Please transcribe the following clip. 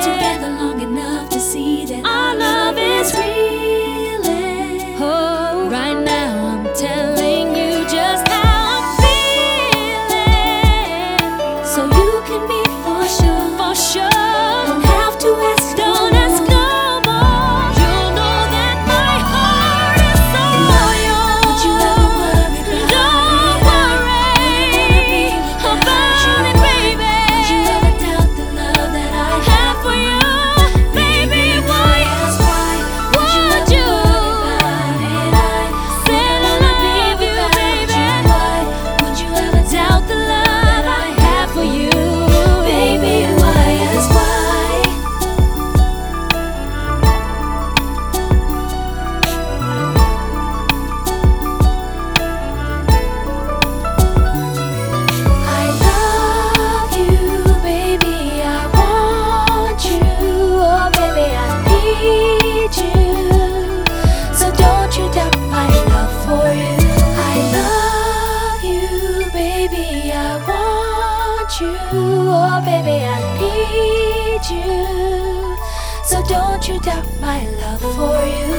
together long enough to see that our love is real. Oh, right now I'm telling you just how I'm feeling, So you can be for sure. for sure. Don't have to ask. Don't ask no more. You'll know that my heart is so loyal. Would you ever worry Don't worry about it, baby. Would you ever doubt the love that I Have for you, baby. Why? ask why? Would you? Said I love you, baby. Why would you ever Doubt the love I have for you, baby? Why ask why? I love you, baby. I want you, oh baby. I need you. So don't you doubt my love for you. I love you, baby. I want you, oh baby. I need you. So don't you doubt my love for you.